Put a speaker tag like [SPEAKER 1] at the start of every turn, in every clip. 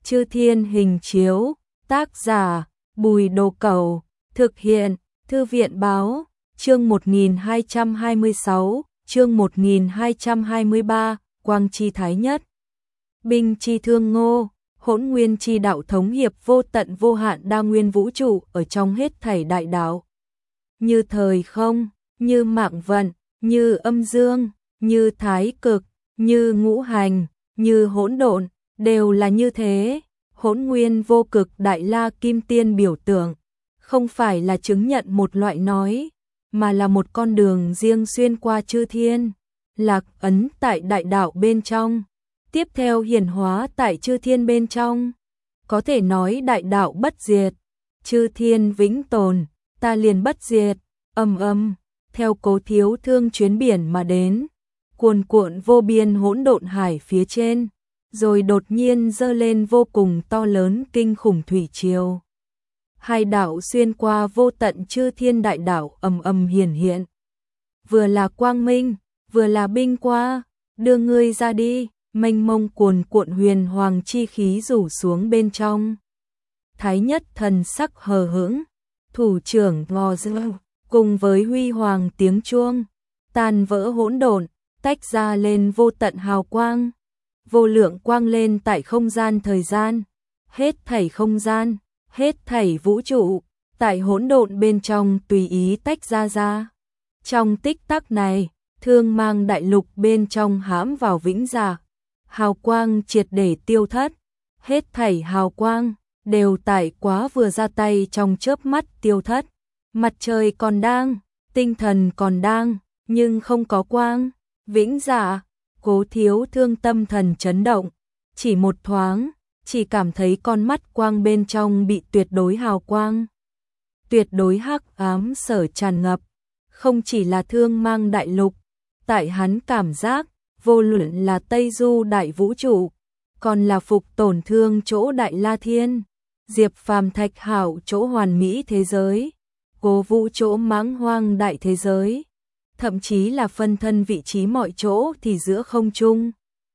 [SPEAKER 1] Chư Thiên Hình Chiếu, tác giả Bùi Đồ Cẩu, thực hiện Thư viện Báo, chương 1226, chương 1223, Quang Chi Thái Nhất. Binh chi thương ngô, hỗn nguyên chi đạo thống hiệp vô tận vô hạn đa nguyên vũ trụ ở trong hết thảy đại đạo. Như thời không, như mạng vận, như âm dương, như thái cực, như ngũ hành, như hỗn độn, đều là như thế. Hỗn nguyên vô cực đại la kim tiên biểu tượng, không phải là chứng nhận một loại nói, mà là một con đường riêng xuyên qua chư thiên, lạc ấn tại đại đạo bên trong, tiếp theo hiển hóa tại chư thiên bên trong. Có thể nói đại đạo bất diệt, chư thiên vĩnh tồn, ta liền bất diệt. Theo Cố Thiếu Thương chuyến biển mà đến, cuồn cuộn vô biên hỗn độn hải phía trên, rồi đột nhiên dâng lên vô cùng to lớn kinh khủng thủy triều. Hai đạo xuyên qua vô tận chư thiên đại đạo hiển hiện. Vừa là quang minh, vừa là binh qua, đưa ngươi ra đi, mênh mông cuồn cuộn huyền hoàng chi khí rủ xuống bên trong. Thái Nhất thần sắc hờ hững, thủ trưởng ngò dơ, cùng với huy hoàng tiếng chuông, tan vỡ hỗn độn, tách ra lên vô tận hào quang. Vô lượng quang lên tại không gian thời gian, hết thảy không gian, hết thảy vũ trụ, tại hỗn độn bên trong tùy ý tách ra. Trong tích tắc này, thương mang đại lục bên trong hãm vào vĩnh dạ, hào quang triệt để tiêu thất, hết thảy hào quang đều tại quá vừa ra tay trong chớp mắt tiêu thất. Mặt trời còn đang, tinh thần còn đang, nhưng không có quang. Vĩnh dạ, Cố Thiếu Thương tâm thần chấn động, chỉ một thoáng, chỉ cảm thấy con mắt quang bên trong bị tuyệt đối hào quang, tuyệt đối hắc ám sở tràn ngập, không chỉ là thương mang đại lục, tại hắn cảm giác, vô luận là Tây Du đại vũ trụ, còn là Phục Tổn Thương chỗ đại la thiên, Diệp Phàm Thạch Hảo chỗ hoàn mỹ thế giới, Cố Vũ chỗ mãng hoang đại thế giới, thậm chí là phân thân vị trí mọi chỗ thì giữa không trung.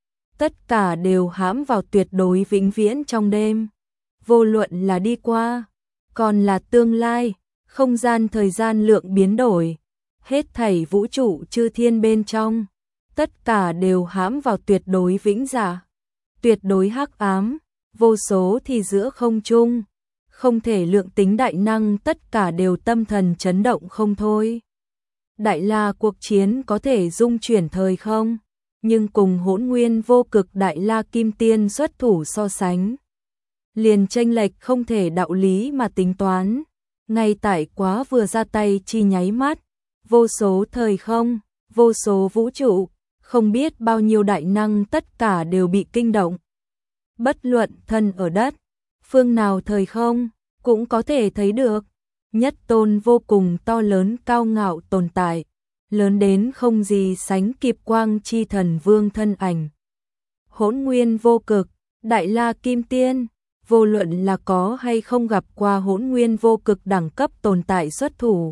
[SPEAKER 1] Tất cả đều hãm vào tuyệt đối vĩnh viễn trong đêm. Vô luận là đi qua, còn là tương lai, không gian thời gian lượng biến đổi, hết thảy vũ trụ chư thiên bên trong, tất cả đều hãm vào tuyệt đối vĩnh dạ, tuyệt đối hắc ám, vô số thì giữa không trung, không thể lượng tính đại năng tất cả đều tâm thần chấn động không thôi. Đại la cuộc chiến có thể dung chuyển thời không, nhưng cùng hỗn nguyên vô cực đại la kim tiên xuất thủ so sánh, liền chênh lệch không thể đạo lý mà tính toán. Ngay tại quá vừa ra tay chi nháy mắt, vô số thời không, vô số vũ trụ, không biết bao nhiêu đại năng tất cả đều bị kinh động. Bất luận thân ở đất, phương nào thời không, cũng có thể thấy được. Nhất tôn vô cùng to lớn cao ngạo tồn tại, lớn đến không gì sánh kịp quang chi thần vương thân ảnh. Hỗn nguyên vô cực, đại la kim tiên, vô luận là có hay không gặp qua hỗn nguyên vô cực đẳng cấp tồn tại xuất thủ.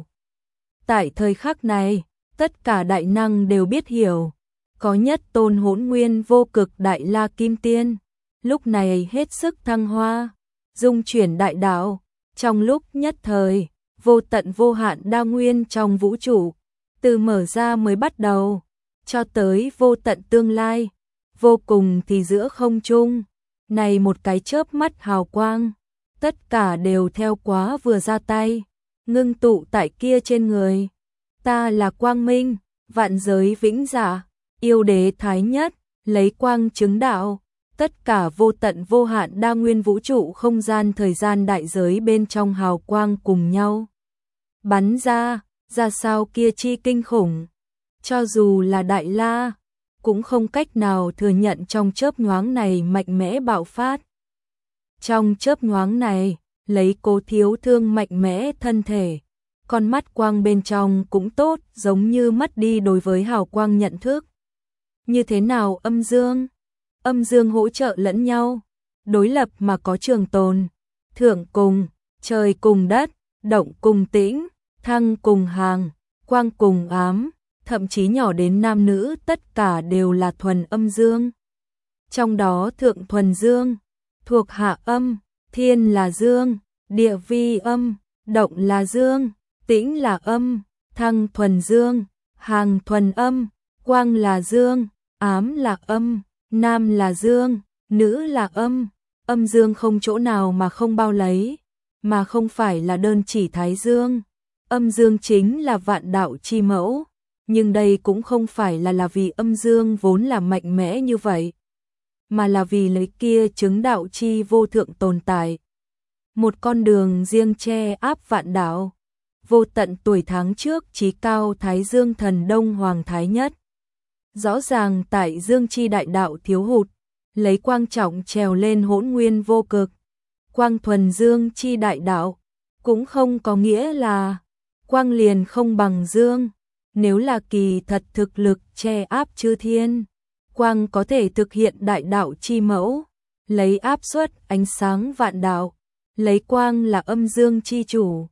[SPEAKER 1] Tại thời khắc này, tất cả đại năng đều biết hiểu, có nhất tôn hỗn nguyên vô cực đại la kim tiên, lúc này hết sức thăng hoa, dung chuyển đại đạo. Trong lúc nhất thời, vô tận vô hạn đa nguyên trong vũ trụ, từ mở ra mới bắt đầu, cho tới vô tận tương lai, vô cùng thì giữa không trung, này một cái chớp mắt hào quang, tất cả đều theo quá vừa ra tay, ngưng tụ tại kia trên người. Ta là quang minh, vạn giới vĩnh dạ, yêu đế thái nhất, lấy quang chứng đạo. Tất cả vô tận vô hạn đa nguyên vũ trụ không gian thời gian đại giới bên trong hào quang cùng nhau bắn ra sao kia chi kinh khủng. Cho dù là đại la, cũng không cách nào thừa nhận trong chớp nhoáng này mạnh mẽ bạo phát. Trong chớp nhoáng này, lấy Cố Thiếu Thương mạnh mẽ thân thể, con mắt quang bên trong cũng tốt, giống như mất đi đối với hào quang nhận thức. Như thế nào âm dương? Âm dương hỗ trợ lẫn nhau, đối lập mà có trường tồn, thượng cùng, trời cùng đất, động cùng tĩnh, thăng cùng hàng, quang cùng ám, thậm chí nhỏ đến nam nữ tất cả đều là thuần âm dương. Trong đó thượng thuần dương, thuộc hạ âm, thiên là dương, địa vi âm, động là dương, tĩnh là âm, thăng thuần dương, hàng thuần âm, quang là dương, ám là âm, nam là dương, nữ là âm, âm dương không chỗ nào mà không bao lấy, mà không phải là đơn chỉ thái dương. Âm dương chính là vạn đạo chi mẫu, nhưng đây cũng không phải là vì âm dương vốn là mạnh mẽ như vậy, mà là vì lấy kia chứng đạo chi vô thượng tồn tại. Một con đường riêng che áp vạn đạo, vô tận tuổi tháng trước chí cao Thái Dương thần Đông Hoàng Thái Nhất. Rõ ràng tại dương chi đại đạo thiếu hụt, lấy quang trọng trèo lên hỗn nguyên vô cực. Quang thuần dương chi đại đạo, cũng không có nghĩa là quang liền không bằng dương, nếu là kỳ thật thực lực che áp chư thiên, quang có thể thực hiện đại đạo chi mẫu, lấy áp suất ánh sáng vạn đạo, lấy quang là âm dương chi chủ.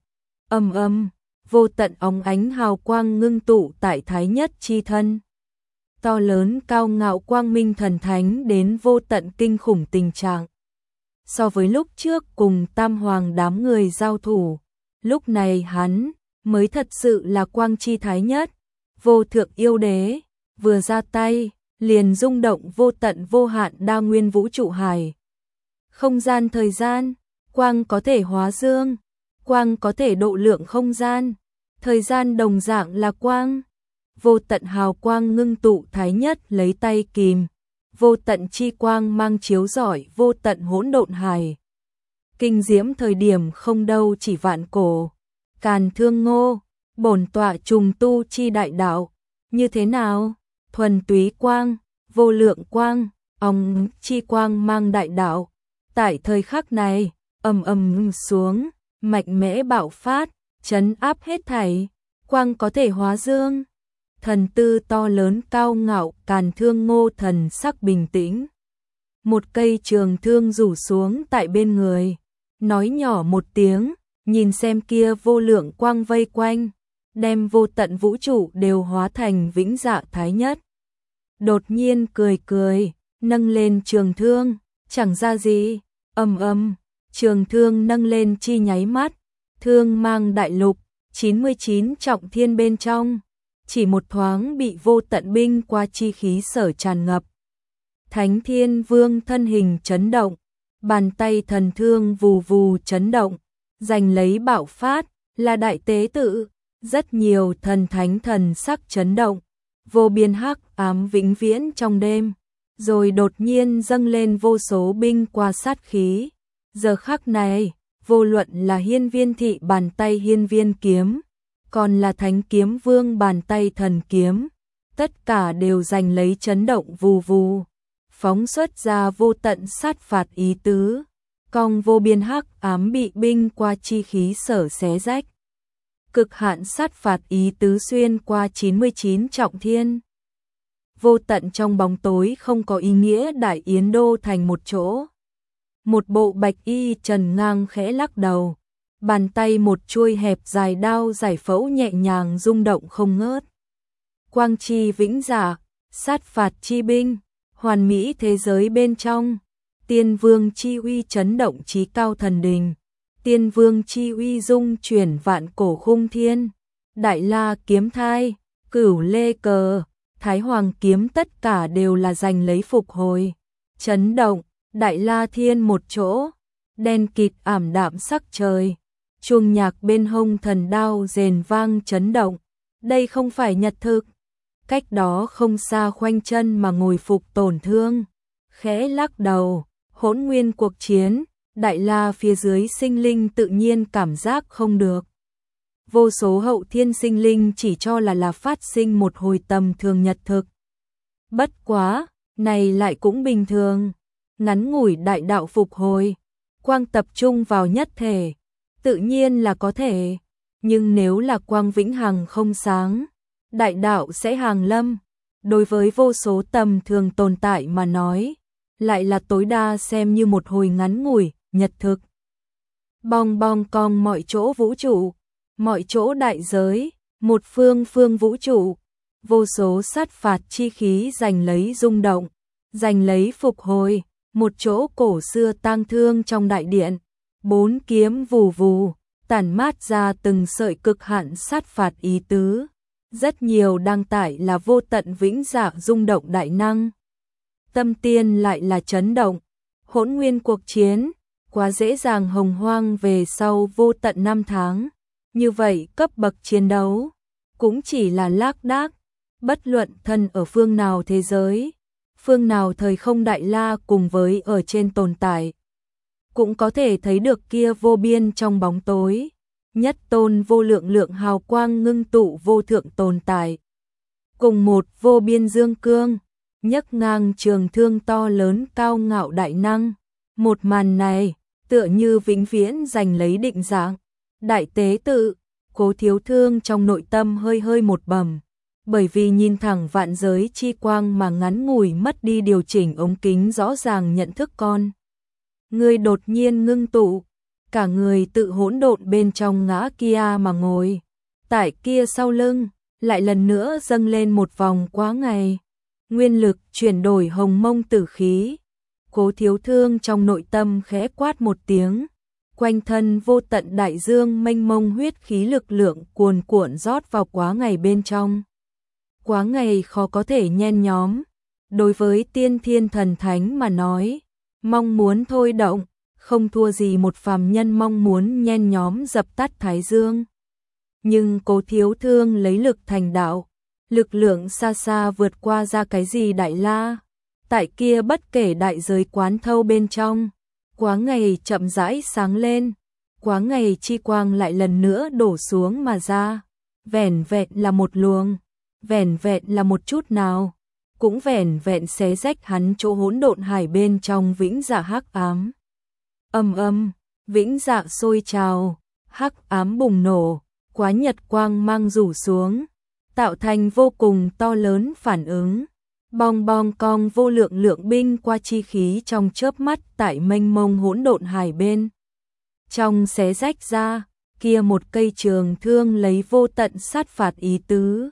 [SPEAKER 1] Âm, vô tận óng ánh hào quang ngưng tụ tại Thái Nhất chi thân. To lớn cao ngạo quang minh thần thánh đến vô tận kinh khủng tình trạng. So với lúc trước cùng Tam Hoàng đám người giao thủ, lúc này hắn mới thật sự là quang chi Thái Nhất, vô thượng yêu đế, vừa ra tay, liền rung động vô tận vô hạn đa nguyên vũ trụ hải. Không gian thời gian, quang có thể hóa dương, quang có thể độ lượng không gian, thời gian đồng dạng là quang. Vô tận hào quang ngưng tụ Thái Nhất lấy tay kìm, vô tận chi quang mang chiếu rọi vô tận hỗn độn hải. Kinh diễm thời điểm không đâu chỉ vạn cổ, Càn Thương Ngô, bổn tọa trùng tu chi đại đạo, như thế nào? Thuần túy quang, vô lượng quang, óng chi quang mang đại đạo. Tại thời khắc này, ầm xuống, mạnh mẽ bạo phát, trấn áp hết thảy, quang có thể hóa dương. Thần tư to lớn cao ngạo, Càn Thương Ngô thần sắc bình tĩnh. Một cây trường thương rủ xuống tại bên người, nói nhỏ một tiếng, nhìn xem kia vô lượng quang vây quanh, đem vô tận vũ trụ đều hóa thành vĩnh dạ Thái Nhất. Đột nhiên cười, nâng lên trường thương, chẳng ra gì, trường thương nâng lên chi nháy mắt, thương mang đại lục, 99 trọng thiên bên trong, chỉ một thoáng bị vô tận binh qua chi khí sở tràn ngập. Thánh Thiên Vương thân hình chấn động, bàn tay thần thương vù vù chấn động, giành lấy bạo phát, là đại tế tự, rất nhiều thần thánh thần sắc chấn động, vô biên hắc ám vĩnh viễn trong đêm, rồi đột nhiên dâng lên vô số binh qua sát khí. Giờ khắc này, vô luận là Hiên Viên thị bàn tay Hiên Viên kiếm, còn là Thánh Kiếm Vương bàn tay thần kiếm, tất cả đều giành lấy chấn động vù vù, phóng xuất ra vô tận sát phạt ý tứ, cong vô biên hắc ám bị binh qua chi khí sở xé rách. Cực hạn sát phạt ý tứ xuyên qua 99 trọng thiên. Vô tận trong bóng tối không có ý nghĩa đại yến đô thành một chỗ. Một bộ bạch y trần ngang khẽ lắc đầu, bàn tay một chuôi hẹp dài đao giải phẫu nhẹ nhàng rung động không ngớt. Quang chi vĩnh dạ, sát phạt chi binh, hoàn mỹ thế giới bên trong, Tiên Vương chi uy chấn động chí cao thần đình, Tiên Vương chi uy dung chuyển vạn cổ khung thiên, Đại La kiếm thai, Cửu Lê cờ, Thái Hoàng kiếm tất cả đều là giành lấy phục hồi, chấn động, Đại La thiên một chỗ, đen kịt ảm đạm sắc trời, chuông nhạc bên hông thần đao rền vang chấn động, đây không phải nhật thực. Cách đó không xa khoanh chân mà ngồi phục tổn thương, khẽ lắc đầu, hỗn nguyên cuộc chiến, Đại La phía dưới sinh linh tự nhiên cảm giác không được. Vô số hậu thiên sinh linh chỉ cho là phát sinh một hồi tầm thường nhật thực. Bất quá, này lại cũng bình thường, ngắn ngủi đại đạo phục hồi, quang tập trung vào nhất thể, tự nhiên là có thể, nhưng nếu là quang vĩnh hằng không sáng, đại đạo sẽ hàng lâm, đối với vô số tầm thường tồn tại mà nói, lại là tối đa xem như một hồi ngắn ngủi, nhật thực. Bong bong cong mọi chỗ vũ trụ, mọi chỗ đại giới, một phương phương vũ trụ, vô số sát phạt chi khí giành lấy rung động, giành lấy phục hồi, một chỗ cổ xưa tang thương trong đại điện, 4 kiếm vù vù, tản mát ra từng sợi cực hạn sát phạt ý tứ. Rất nhiều đăng tải là vô tận vĩnh dạ rung động đại năng. Tâm tiên lại là chấn động, hỗn nguyên cuộc chiến, quá dễ dàng hồng hoang về sau vô tận năm tháng. Như vậy cấp bậc chiến đấu, cũng chỉ là lác đác, bất luận thân ở phương nào thế giới, phương nào thời không đại la cùng với ở trên tồn tại. Cũng có thể thấy được kia vô biên trong bóng tối, nhất tôn vô lượng lượng hào quang ngưng tụ vô thượng tồn tại. Cùng một vô biên dương cương, nhấc ngang trường thương to lớn cao ngạo đại năng. Một màn này, tựa như vĩnh viễn giành lấy định dạng. Đại tế tự, Cố Thiếu Thương trong nội tâm hơi hơi một bầm, bởi vì nhìn thẳng vạn giới chi quang mà ngắn ngủi mất đi điều chỉnh ống kính rõ ràng nhận thức con. Người đột nhiên ngưng tụ, cả người tự hỗn độn bên trong ngã kia mà ngồi. Tại kia sau lưng, lại lần nữa dâng lên một vòng quá ngày. Nguyên lực chuyển đổi hồng mông tử khí. Cố Thiếu Thương trong nội tâm khẽ quát một tiếng. Quanh thân vô tận đại dương mênh mông huyết khí lực lượng cuồn cuộn rót vào quá ngày bên trong. Quá ngày khó có thể nhen nhóm. Đối với tiên thiên thần thánh mà nói, mong muốn thôi động, không thua gì một phàm nhân mong muốn nhen nhóm dập tắt thái dương. Nhưng Cố Thiếu Thương lấy lực thành đạo, lực lượng xa xa vượt qua ra cái gì đại la. Tại kia bất kể đại giới quán thâu bên trong, quá ngày chậm rãi sáng lên, quá ngày chi quang lại lần nữa đổ xuống mà ra. Vẻn vẹn là một luồng, vẻn vẹn là một chút nào, cũng vẻn vẹn xé rách hắn chỗ hỗn độn hải bên trong vĩnh dạ hắc ám. Vĩnh dạ sôi trào, hắc ám bùng nổ, quá nhật quang mang rủ xuống, tạo thành vô cùng to lớn phản ứng. Bong bong cong vô lượng lượng binh qua chi khí trong chớp mắt tại mênh mông hỗn độn hải bên trong xé rách ra, kia một cây trường thương lấy vô tận sát phạt ý tứ.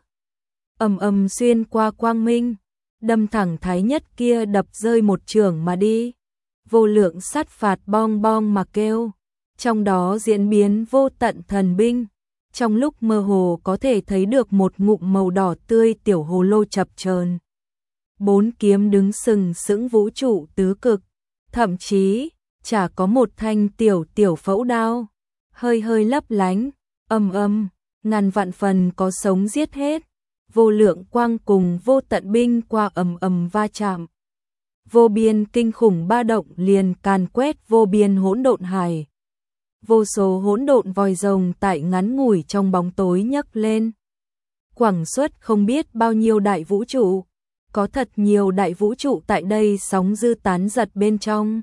[SPEAKER 1] Xuyên qua quang minh, đâm thẳng thái nhất kia đập rơi một trường mà đi. Vô lượng sát phạt bong bong mà kêu, trong đó diễn biến vô tận thần binh. Trong lúc mơ hồ có thể thấy được một ngụm màu đỏ tươi tiểu hồ lô chập chờn. 4 kiếm đứng sừng sững vũ trụ tứ cực, thậm chí chả có một thanh tiểu phẫu đao, hơi hơi lấp lánh, ngàn vạn phần có sống giết hết. Vô lượng quang cùng vô tận binh qua va chạm. Vô biên kinh khủng ba động liền càn quét vô biên hỗn độn hải. Vô số hỗn độn vòi rồng tại ngắn ngủi trong bóng tối nhấc lên. Quảng xuất không biết bao nhiêu đại vũ trụ, có thật nhiều đại vũ trụ tại đây sóng dư tán giật bên trong.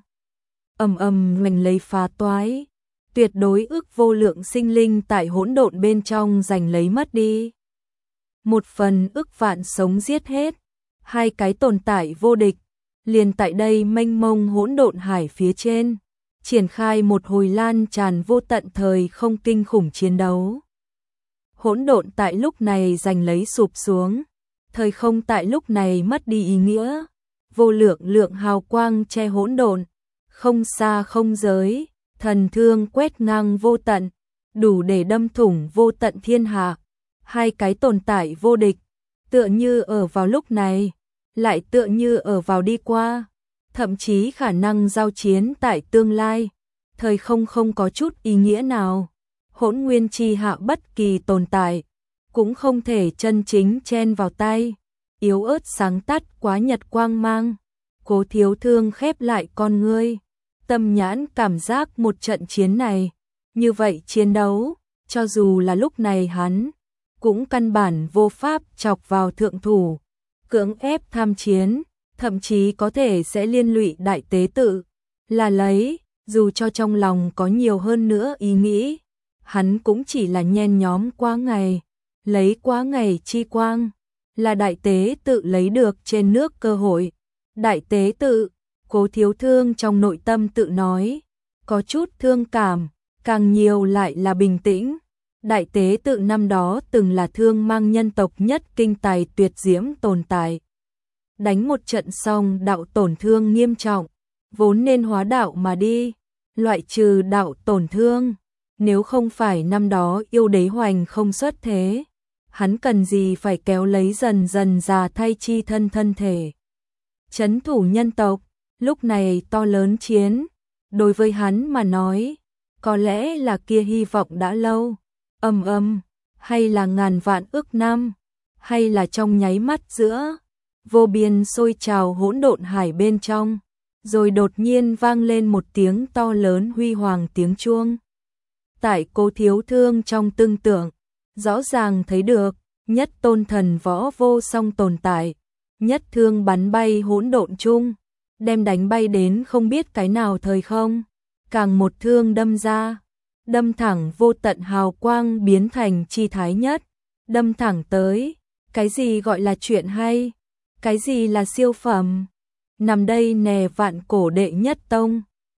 [SPEAKER 1] Ngoảnh lấy phá toái, tuyệt đối ức vô lượng sinh linh tại hỗn độn bên trong giành lấy mất đi. Một phần ức vạn sống giết hết, hai cái tồn tại vô địch, liền tại đây mênh mông hỗn độn hải phía trên, triển khai một hồi lan tràn vô tận thời không kinh khủng chiến đấu. Hỗn độn tại lúc này giành lấy sụp xuống, thời không tại lúc này mất đi ý nghĩa, vô lượng lượng hào quang che hỗn độn, không xa không giới, thần thương quét ngang vô tận, đủ để đâm thủng vô tận thiên hạ. Hai cái tồn tại vô địch, tựa như ở vào lúc này, lại tựa như ở vào đi qua, thậm chí khả năng giao chiến tại tương lai, thời không không có chút ý nghĩa nào. Hỗn nguyên chi hạ bất kỳ tồn tại, cũng không thể chân chính chen vào tay, yếu ớt sáng tắt quá nhật quang mang. Cố Thiếu Thương khép lại con ngươi, tâm nhãn cảm giác một trận chiến này, như vậy chiến đấu, cho dù là lúc này hắn cũng căn bản vô pháp chọc vào thượng thủ, cưỡng ép tham chiến, thậm chí có thể sẽ liên lụy đại tế tự, là lấy, dù cho trong lòng có nhiều hơn nữa ý nghĩ, hắn cũng chỉ là nhen nhóm quá ngày, lấy quá ngày chi quang, là đại tế tự lấy được trên nước cơ hội. Đại tế tự, Cố Thiếu Thương trong nội tâm tự nói, có chút thương cảm, càng nhiều lại là bình tĩnh. Đại tế tự năm đó từng là thương mang nhân tộc nhất kinh tài tuyệt diễm tồn tại. Đánh một trận xong đạo tổn thương nghiêm trọng, vốn nên hóa đạo mà đi, loại trừ đạo tổn thương. Nếu không phải năm đó yêu đế hoành không xuất thế, hắn cần gì phải kéo lấy dần dần già thay chi thân thể. Trấn thủ nhân tộc, lúc này to lớn chiến, đối với hắn mà nói, có lẽ là kia hy vọng đã lâu, hay là ngàn vạn ước năm, hay là trong nháy mắt giữa, vô biên sôi trào hỗn độn hải bên trong, rồi đột nhiên vang lên một tiếng to lớn huy hoàng tiếng chuông. Tại Cố Thiếu Thương trong tương tượng, rõ ràng thấy được, nhất tôn thần võ vô song tồn tại, nhất thương bắn bay hỗn độn chung, đem đánh bay đến không biết cái nào thời không, càng một thương đâm ra, đâm thẳng vô tận hào quang biến thành chi thái nhất, đâm thẳng tới, cái gì gọi là chuyện hay, cái gì là siêu phẩm, nằm đây nè vạn cổ đệ nhất tông,